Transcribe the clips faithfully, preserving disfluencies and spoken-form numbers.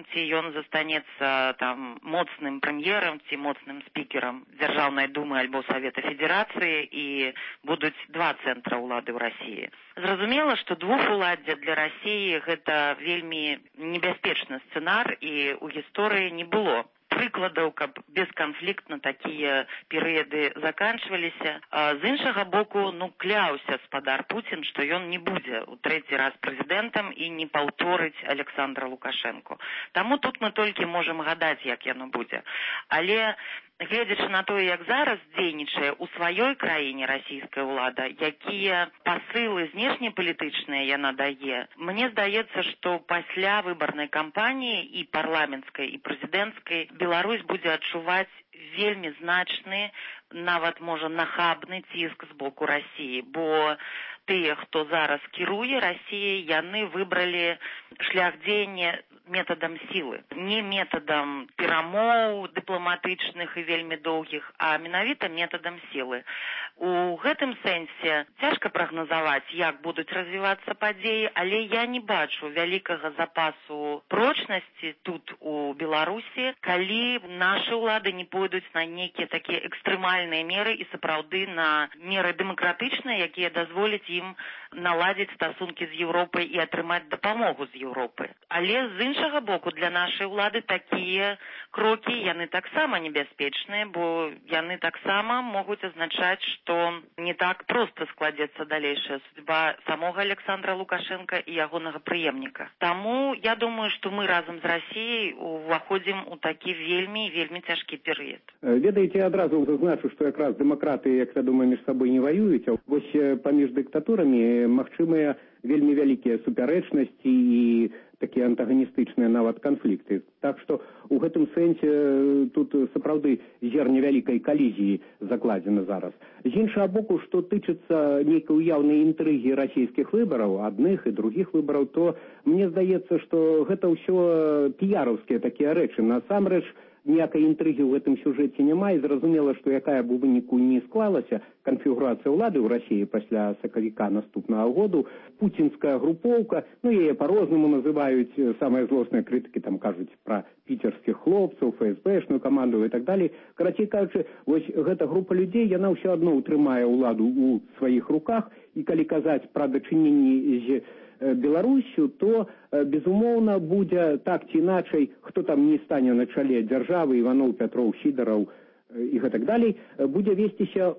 ці ён застанецца там моцным прэм'ерам ці моцным спікерам Дзяржаўнай думы альбо Савета Федэрацыі, і будуць два цэнтра ўлады ў Расіі. Зразумела, што двухуладдзе для Расіі гэта вельмі небяспечны сцэнар, і ў гісторыі не было прыкладаў, каб бесканфліктна такія перыяды заканчваліся. А з іншага боку, ну, кляўся спадар Пуцін, што ён не будзе ў трэці раз прэзідэнтам і не паўторыць Александра Лукашэнку. Таму тут мы толькі можам гадаць, як яно будзе. Але гледзячы на тое, як зараз дзейнічае ў сваёй краіне расійская ўлада, якія пасылы знешнепалітычныя яна дае, мне здаецца, што пасля выбарнай кампаніі і парламенцкай, і прэзідэнцкай Беларусь будзе адчуваць вельмі значны, нават, можа, нахабны ціск з боку Расіі, бо тыя, хто зараз кіруе Расіяй, яны выбралі шлях дзеяння метадам сілы. Не метадам перамоў дыпламатычных і вельмі доўгіх, а менавіта метадам сілы. У гэтым сэнсе цяжка прагназаваць, як будуць развівацца падзеі, але я не бачу вялікага запасу прочнасці тут у Беларусі, калі нашы ўлады не пойдуць на нейкія такія экстрэмальныя меры і сапраўды на меры дэмакратычныя, якія дазволяць ім наладзіць стасункі з Еўропай і атрымаць дапамогу з Еўропы. Але з іншага боку, для нашай улады такія крокі, яны таксама небяспечныя, бо яны таксама могуць азначаць, што не так проста складзецца далейшая судьба самога Александра Лукашенка і ягонага прыемніка. Таму я думаю, што мы разам з Расіяй уваходзім у такі вельмі, вельмі цяжкі перыяд. Ведаеце, адразу зазначу, што якраз дэмакраты, як вядома, між сабой не ваююць, а вось паміж дыктатурамі магчымыя вельмі вялікія супярэчнасці і такія антаганістычныя нават канфлікты. Так што у гэтым сэнсе тут сапраўды зерне вялікай калізіі закладзена зараз. З іншага боку, што тычыцца нейкай уяўнай інтрыгі расійскіх выбараў, адных і другіх выбараў, то мне здаецца, што гэта ўсё піяраўскія такія рэчы. Насамрэч, ніякай інтрыгі ў гэтым сюжэце няма, і зразумела, што якая б у выніку не склалася канфігурацыя ўлады ў Расіі пасля сакавіка наступнага году, пуцінская групоўка, ну, яе па-рознаму называюць, самыя злосныя крытыкі там кажуць пра піцерскіх хлопцаў, ФСБшную каманду і так далей. Карацей кажучы, вось гэта група людзей, яна ўсё адно ўтрымае ўладу ў сваіх руках, і калі казаць пра дачыненні з Беларусю, то, безумоўна, будзе так ці іначай, хто там не стане на чале дзяржавы, Іваноў, Пятроў, Сідараў і гэтак далей, будзе весціся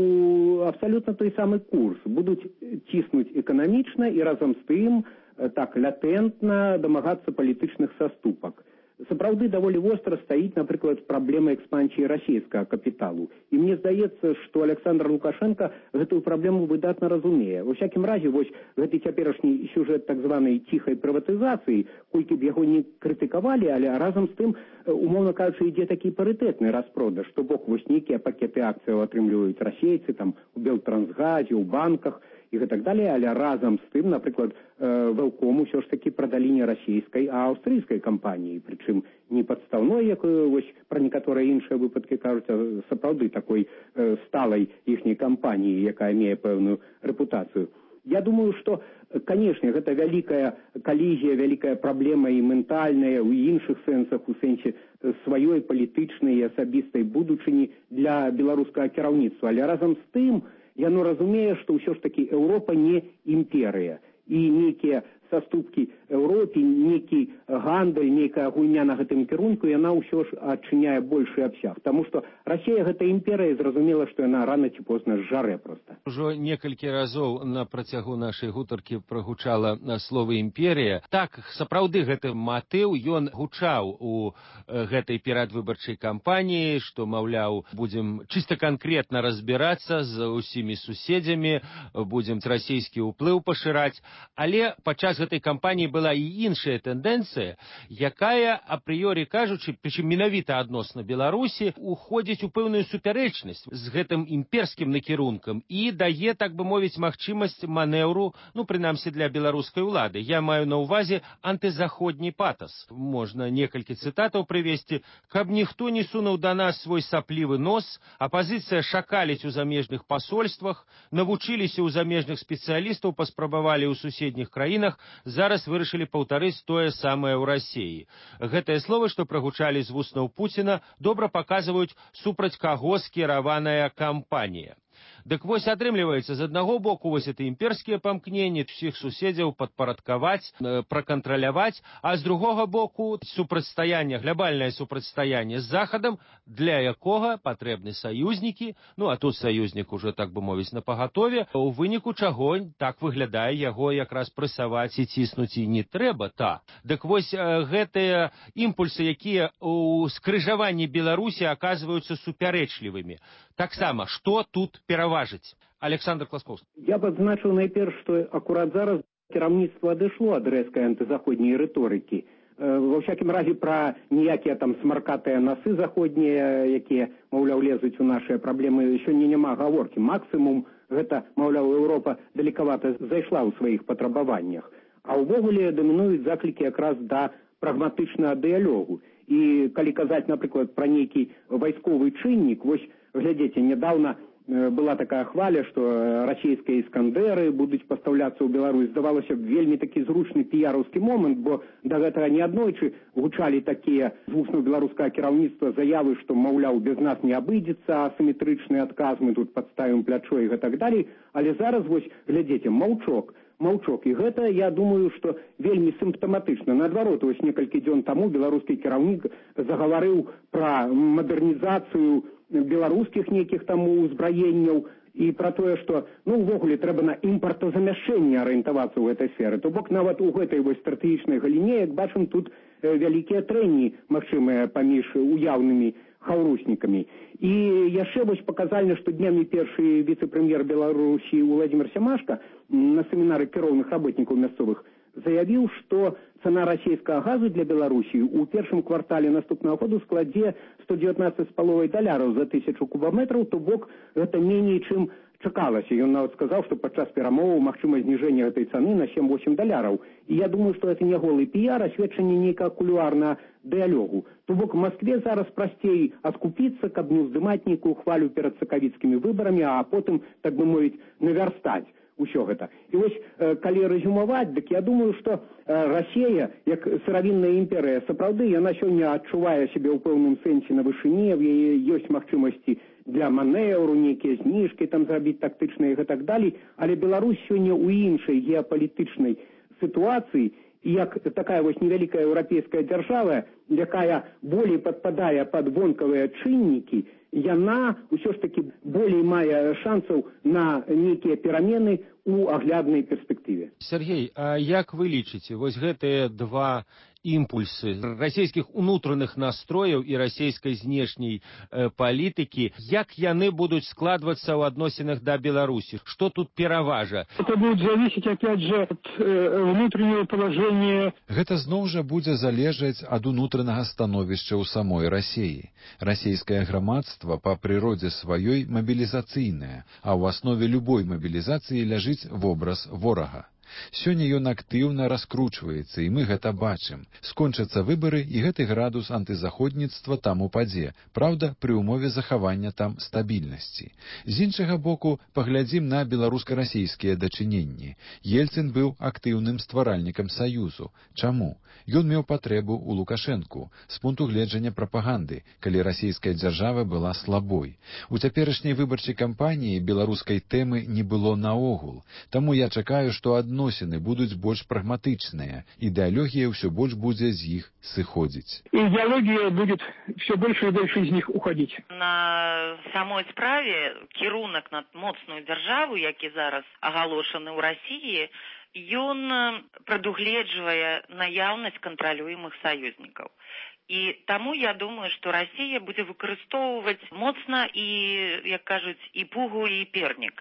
у абсалютна той самы курс. Будуць ціснуць эканамічна і разам з тым так латэнтна дамагацца палітычных саступак. Сапраўды даволі востра стаіць, напрыклад, праблема экспансіі расійскага капіталу. І мне здаецца, што Александр Лукашенко гэтую праблему выдатна разумее. Ва ўсякім разе, вось гэты цяперашні сюжэт так званай ціхай прыватызацыі, колькі б яго не крытыкавалі, але разам з тым, умоўна кажучы, ідзе такі парытэтны распродаж, што бок вось нейкія пакеты акцыяў атрымліваюць расейцы, там, у Белтрансгазе, у банках, і гэтак далей, але разам з тым, напрыклад, Велком усё ж такі прадалі не расійскай, а аўстрыйскай кампаніі, прычым не падстаўной, як вось пра некаторыя іншыя выпадкі кажуць, а сапраўды такой э, сталай іхняй кампаніі, якая мее пэўную рэпутацыю. Я думаю, што, канешне, гэта вялікая калізія, вялікая праблема і ментальная, у іншых сэнсах, у сэнсе сваёй палітычнай і асабістай будучыні для беларускага кіраўніцтва. Але разам з тым, яно разумее, што ўсё ж такі Еўропа не імперыя, і нейкія саступкі Еўропе, нейкі гандаль, нейкая гульня на гэтым кірунку, яна ўсё ж адчыняе большы абсяг. Таму што Расія гэта імперыя, зразумела, што яна рана ці позна зжарэ проста. Ужо некалькі разоў на працягу нашай гутаркі прагучала слова імперія. Так, сапраўды гэты матыў, ён гучаў у гэтай перадвыбарчай кампаніі, што, маўляў, будзем чыста канкрэтна разбірацца з усімі суседзямі, будзем расійскі ўплыў пашыраць, але падчас гэтай кампаніі была і іншая тэндэнцыя, якая, апрыёрі кажучы, прычым менавіта адносна Беларусі, уходзіць у пэўную супярэчнасць з гэтым імперскім накірункам і дае, так бы мовіць, магчымасць манеўру, ну, прынамсі, для беларускай улады. Я маю на ўвазе антызаходні патас. Можна некалькі цытатаў прывесці. Каб ніхто не сунуў да нас свой саплівы нос, апазіцыя шакаліць у замежных пасольствах, навучыліся ў замежных спецыялістаў, паспрабавалі ў суседніх краінах, зараз вырашылі паўтарыць тое самае ў Расіі. Гэтыя словы, што прагучалі з вуснаў Пуціна, добра паказваюць, супраць каго скіраваная кампанія. Дык вось атрымліваецца, з аднаго боку вось это імперскія памкненні, усіх суседзяў падпарадкаваць, пракантраляваць, а з другога боку супрацьстаянне, глобальнае супрацьстаянне з Захадам, для якога патрэбны саюзнікі, ну а тут саюзнік уже, так бы мовіць, напагатове, у выніку чаго так выглядае яго якраз прэсаваць і ціснуць і не трэба, та. Дык вось гэтыя імпульсы, якія у скрыжаванні Беларусі аказваюцца супярэчлівымі. Таксама, што тут пераважыць? Александр Класкоўскі. Я б адзначыў найперш, што акурат зараз кіраўніцтва адышло ад рэзкай антызаходняй рыторыкі. Ва ўсякім разе пра ніякія там смаркатыя насы заходнія, якія, маўляў, лезуць у нашыя праблемы, сёння няма гаворкі. Максімум гэта, маўляў, Еўропа далекавата зайшла ў сваіх патрабаваннях. А ўвогуле дамінуюць заклікі якраз да прагматычнага дыялогу. І калі казаць, напрыклад, пра нейкі вайсковы чыннік, вось глядзіце, нядаўна была такая хваля, што расійскія іскандеры будуць пастаўляцца ў Беларусь. Здавалася б, вельмі такі зручны піяраўскі момант, бо да гэтага неаднойчы гучалі такія з вуснаў беларускага кіраўніцтва заявы, што, маўляў, без нас не абыдзецца, асіметрычны адказ, мы тут падставім плячо і гэтак далей. Але зараз, вось, глядзіце, маўчок. Маўчок. І гэта, я думаю, што вельмі сімптаматычна. Наадварот, вось некалькі дзён таму беларускі кіраўнік загаварыў пра мадэрнізацыю беларускіх нейкіх там узбраенняў і пра тое, што, ну, увогуле трэба на імпартазамяшчэнне арыентавацца ў гэтай сферы. То бок нават у гэтай вось стратэгічнай галіне, як бачым, тут вялікія трэнні магчымыя паміж уяўнымі хаўруснікамі. І яшчэ вось паказальна, што днямі першы віцэ-прэм'ер Беларусі Уладзімір Сямашка на семінары кіроўных работнікаў мясцовых заявіў, што цана расійскага газу для Беларусі ў першым квартале наступнага году складзе сто дзевятнаццаць з паловай даляраў за тысячу кубаметраў, то бок гэта меней, чым чакалася. Ён нават сказаў, што падчас перамоваў магчыма зніжэнне гэтай цаны на сем-восем даляраў. І я думаю, што гэта не голы піяр, а сведчанне нейкага кулуарнага дыялогу. То бок Маскве зараз прасцей аскупіцца, каб не ўздымаць нейкую хвалю перад сакавіцкімі выбарамі, а потым, так бы мовіць, навярстаць усё гэта. І вось, калі рэзюмаваць, дык я думаю, што Расія, як сыравінная імперыя, сапраўды, яна сёння адчувае сябе ў пэўным сэнсе на вышыне, в яе ёсць магчымасці для манеўру, нейкія зніжкі там зрабіць тактычныя і гэтак далей, але Беларусь сёння ў іншай геапалітычнай сітуацыі, як такая вось невялікая еўрапейская дзяржава, якая болей падпадае пад вонкавыя чыннікі, яна ўсё ж такі болей мае шансаў на нейкія перамены ў агляднай перспектыве. Сергей, а як вы лічыце, вось гэтыя два імпульсы расійскіх унутраных настрояў і расійскай знешняй э, палітыкі, як яны будуць складвацца ў адносінах да Беларусі? Што тут пераважа? Это будет зависеть, опять же, от э, внутреннего положения. Гэта зноў жа будзе залежаць ад унутранага становішча ў самой Расіі. Расійскае грамадства па прыродзе сваёй мабілізацыйнае, а ў аснове любой мабілізацыі ляжыць вобраз ворага. Сёння ён актыўна раскручваецца, і мы гэта бачым. Скончацца выбары, і гэты градус антызаходніцтва там упадзе, праўда, пры ўмове захавання там стабільнасці. З іншага боку, паглядзім на беларуска-расійскія дачыненні. Ельцын быў актыўным стваральнікам саюзу. Чаму? Ён меў патрэбу ў Лукашэнку з пункту гледжання прапаганды, калі расійская дзяржава была слабой. У цяперашняй выбарчай кампаніі беларускай тэмы не было наогул. Таму я чакаю, што адно адносіны будуць больш прагматычныя, ідэалогія ўсё больш будзе з іх сыходзіць. Ідэалогія будет все больше и больше из них уходить. На самой справе кірунак на моцную дзяржаву, які зараз агалошаны ў Расіі, ён прадугледжвае наяўнасць кантралюемых саюзнікаў. І таму я думаю, што Расія будзе выкарыстоўваць моцна і, як кажуць, і пугу, і пернік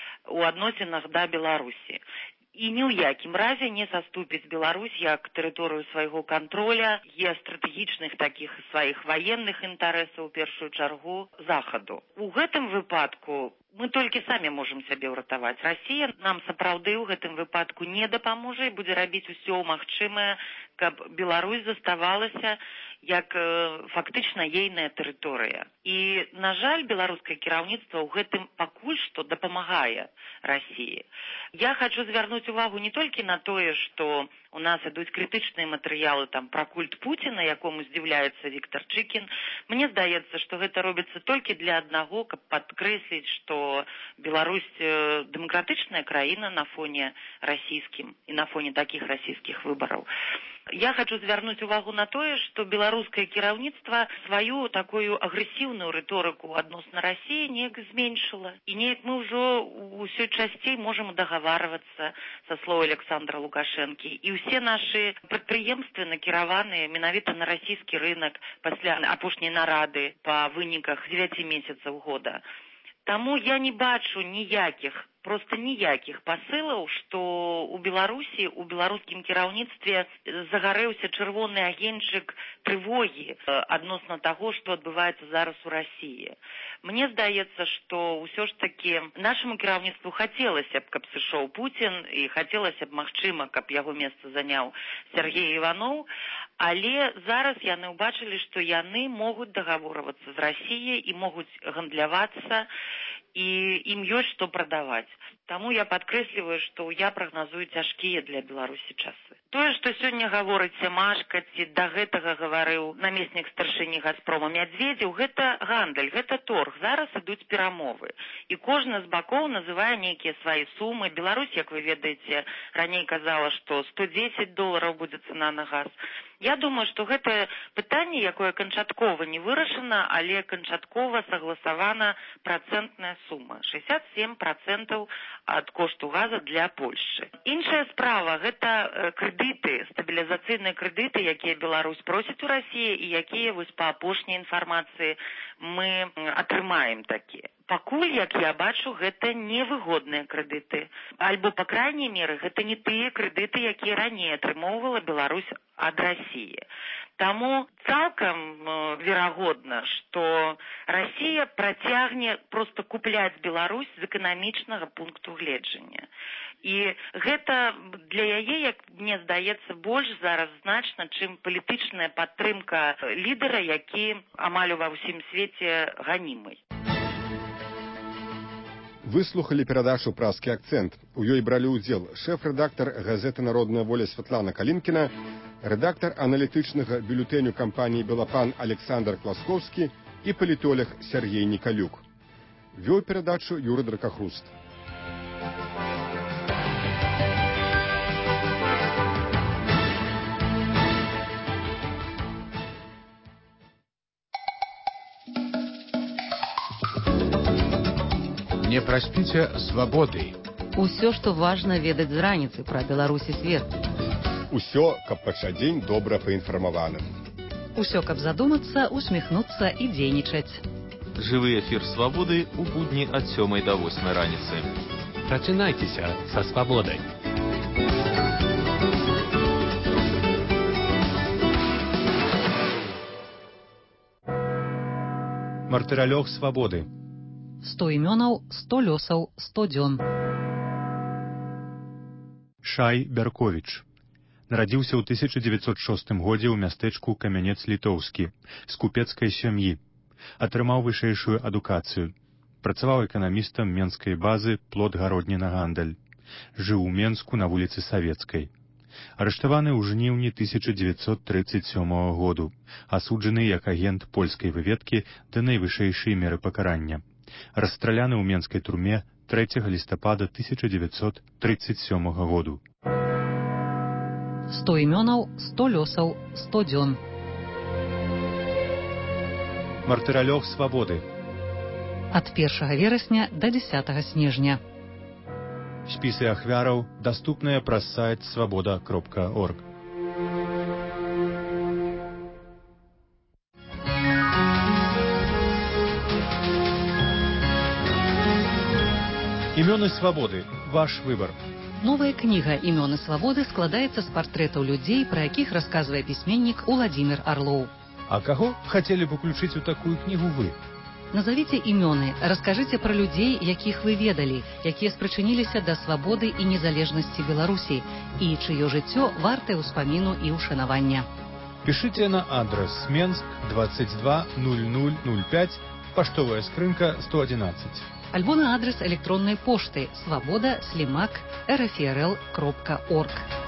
у адносінах да Беларусі. І ні ў якім разе не саступіць Беларусь як тэрыторыю свайго кантроля, є стратэгічных такіх сваіх ваенных інтарэсаў, у першую чаргу, Захаду. У гэтым выпадку мы толькі самі можам сябе ўратаваць. Расія нам сапраўды ў гэтым выпадку не дапаможа і будзе рабіць усё магчымае, каб Беларусь заставалася як фактычна ейная тэрыторыя. І, на жаль, беларускае кіраўніцтва ў гэтым пакуль што дапамагае Расіі. Я хочу звярнуць увагу не толькі на тое, што у нас ідуць крытычныя матэрыялы там пра культ Пуціна, якому здзіўляецца Віктор Чыкін. Мне здаецца, што гэта робіцца толькі для аднаго, каб падкрэсліць, што Беларусь дэмакратычная краіна на фоне расійскім і на фоне такіх расійскіх выбараў. Я хочу звярнуць увагу на тое, што беларускае кіраўніцтва сваю такую агрэсіўную рыторыку адносна Расіі неяк зменшыла. І неяк мы ўжо ўсё часцей можам дагаварвацца са слоў Александра Лукашэнкі. І ўсе нашы прадпрыемствы накіраваныя менавіта на расійскі рынак пасля апошняй нарады па выніках дзевяці месяцаў года. Таму я не бачу ніякіх, проста ніякіх пасылаў, што ў Беларусі, у беларускім кіраўніцтве загарэўся чырвоны агеньчык трывогі адносна таго, што адбываецца зараз у Расіі. Мне здаецца, што ўсё ж такі нашаму кіраўніцтву хацелася б, каб сышоў Пуцін, і хацелася б, магчыма, каб яго месца заняў Сергей Іваноў, але зараз яны ўбачылі, што яны могуць дагаворвацца з Расіяй і могуць гандлявацца, і ім ёсць што прадаваць. Таму я падкрэсліваю, што я прагназую цяжкія для Беларусі часы. Тое, што сёння гаворыць Сямашка, ці да гэтага гаварыў намеснік старшыні Газпрома Мядзведзеў, гэта гандаль, гэта торг. Зараз ідуць перамовы. І кожны з бакоў называе нейкія свае сумы. Беларусь, як вы ведаеце, раней казала, што сто дзесяць долараў будзе цана на газ. Я думаю, што гэта пытанне, якое канчаткова не вырашана, але канчаткова сагласавана працэнтная сума. шэсцьдзесят сем працэнтаў ад кошту газа для Польшчы. Іншая справа – гэта крэдыты, стабілізацыйныя крэдыты, якія Беларусь просіць у Расіі і якія вось па апошняй інфармацыі мы атрымаем такія. Пакуль, як я бачу, гэта невыгодныя крэдыты. Альбо, па крайняй меры, гэта не тыя крэдыты, якія раней атрымоўвала Беларусь ад Расіі. Таму цалкам верагодна, што Расія працягне проста купляць Беларусь з эканамічнага пункту гледжання. І гэта для яе, як мне здаецца, больш зараз значна, чым палітычная падтрымка лідара, які амаль ува ўсім свеце ганімы. Вы слухали перадачу «Празкі акцэнт». У ёй бралі ўдзел шэф-рэдактар газеты «Народная воля» Святлана Калінкіна, рэдактар аналітычнага бюлетэню кампаніі «Белапан» Александр Класкоўскі і палітолог Сергей Николюк. Вёў перадачу Юрий Дракахруст. Не праспіце свабоды. Усё, што важна ведаць з раніцы пра Беларусь і свет. Усё, каб пачаць дзень добра паінфармаваным. Усё, каб задумацца, усміхнуцца і дзейнічаць. Жывы эфір свабоды ў будні ад сёмай да восьмай раніцы. Прачынайцеся са свабодай. Мартыралёг свабоды. сто імёнаў, сто лёсаў, сто дзён. Шай Бярковіч. Нарадзіўся ў тысяча дзевяцьсот шостым годзе ў мястэчку Камянец-Літоўскі з купецкай сям'і. Атрымаў вышэйшую адукацыю. Працаваў эканамістам менскай базы плод-гародні на гандаль. Жыў у Менску на вуліцы Савецкай. Арыштаваны ў жніўні тысяча дзевяцьсот трыццаць сёмага году, асуджаны як агент польскай выведкі да найвышэйшай меры пакарання. Расстраляны ў менскай турме трэцяга лістапада тысяча дзевяцьсот трыццаць сёмага году. сто імёнаў, сто лёсаў, сто дзён. Мартыралёг свабоды. Ад першага верасня да дзесятага снежня. Спісы ахвяраў даступныя праз сайт свабода кропка орг. Імёны свабоды. Ваш выбар. Новая кніга «Імёны свабоды» складаецца з партрэтаў людзей, пра якіх расказвае пісьменнік Уладзімір Арлоў. А каго хацелі б уключыць у такую кнігу вы? Назавіце імёны, раскажыце пра людзей, якіх вы ведалі, якія спрычыніліся да свабоды і незалежнасці Беларусі, і чыё жыццё вартае ўспаміну і ўшанавання. Пишите на адрес Менск двадцать два ноль ноль ноль пять, поштовая скрынка сто одиннадцать. Альбо на адрес электронной почты свобода слимак эр эф эр эл кропка орг.